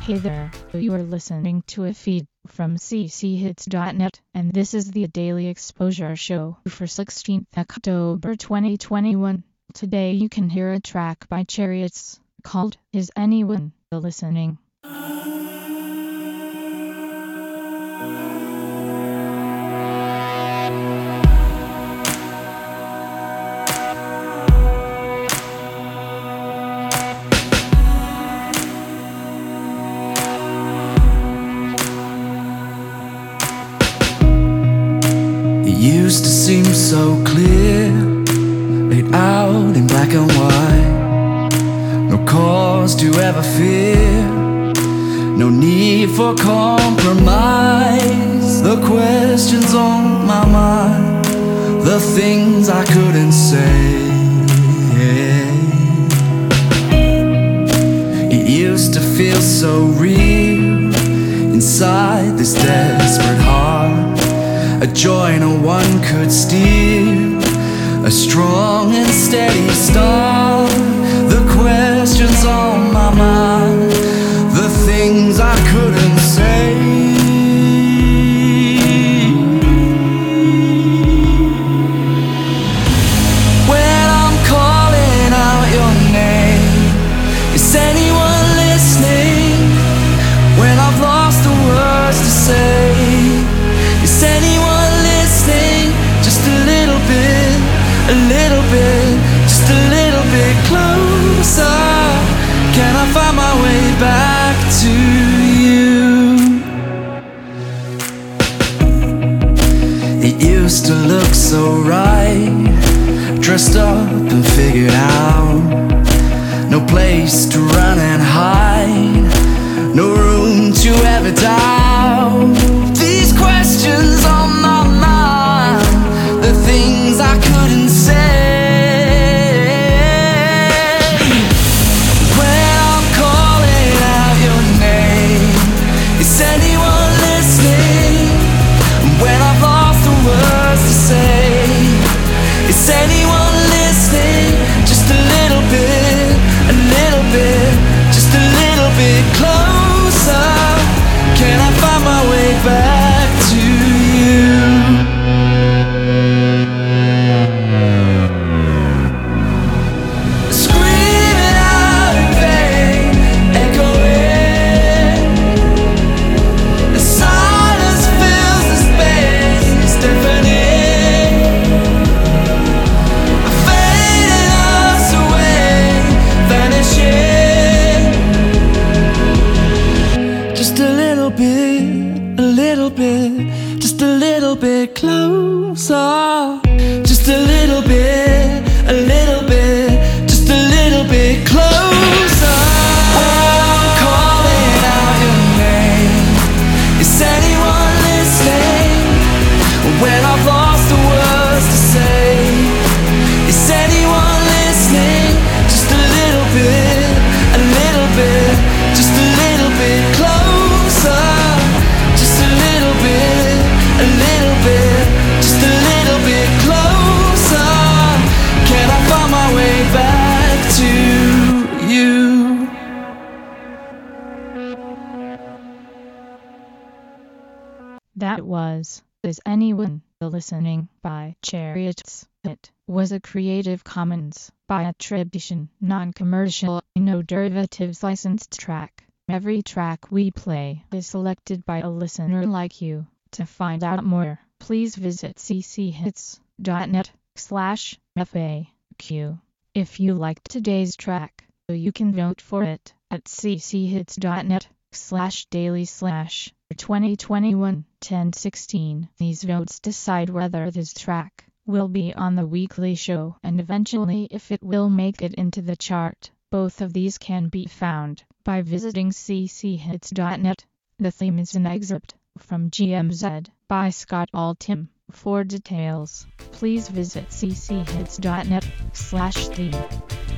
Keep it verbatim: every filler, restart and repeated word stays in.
Hey there, you are listening to a feed from c c hits dot net, and this is the Daily Exposure Show for sixteenth October twenty twenty-one. Today you can hear a track by Chariots called Is Anyone Listening? Used to seem so clear, laid out in black and white. No cause to ever fear, no need for compromise. The questions on my mind, the things I couldn't say. It used to feel so real inside this desperate heart, a joy no one could steal, a strong and steady start. The questions on my mind, the things I couldn't say. When I'm calling out your name, is anyone listening? When I've lost the words to say, is anyone listening? Just a little bit, a little bit, just a little bit closer. Can I find my way back to you? It used to look so right, dressed up and figured out. No place to run and hide, no room to ever doubt. These questions on my mind, the things I couldn't say. When I'm calling out your name, is anyone listening? When I've lost the words to say, is anyone listening? Just a little bit, a little bit, just a little bit closer. Can I find my way back to you? Screaming out in vain, echoing. The silence fills the space, it's deafening, fading us away, vanishing. Just a little bit, a little bit, just a little bit closer. Just a little bit, a little bit, just a little bit closer. When I'm calling out your name, is anyone listening? When I've lost the words to say, is anyone listening? Just a little bit, a little bit, just a little bit closer. Just a little bit, a little bit, just a little bit closer. Can I find my way back to you? That was Is Anyone Listening by Chariots. It was a Creative Commons by attribution, non-commercial, no derivatives licensed track. Every track we play is selected by a listener like you. To find out more, please visit c c hits dot net slash F A Q. If you liked today's track, you can vote for it at c c hits dot net slash daily slash twenty twenty-one ten sixteen. These votes decide whether this track will be on the weekly show and eventually if it will make it into the chart. Both of these can be found by visiting c c hits dot net. The theme is an excerpt from G M Z by Scott Altham. For details, please visit c c hits dot net slash theme.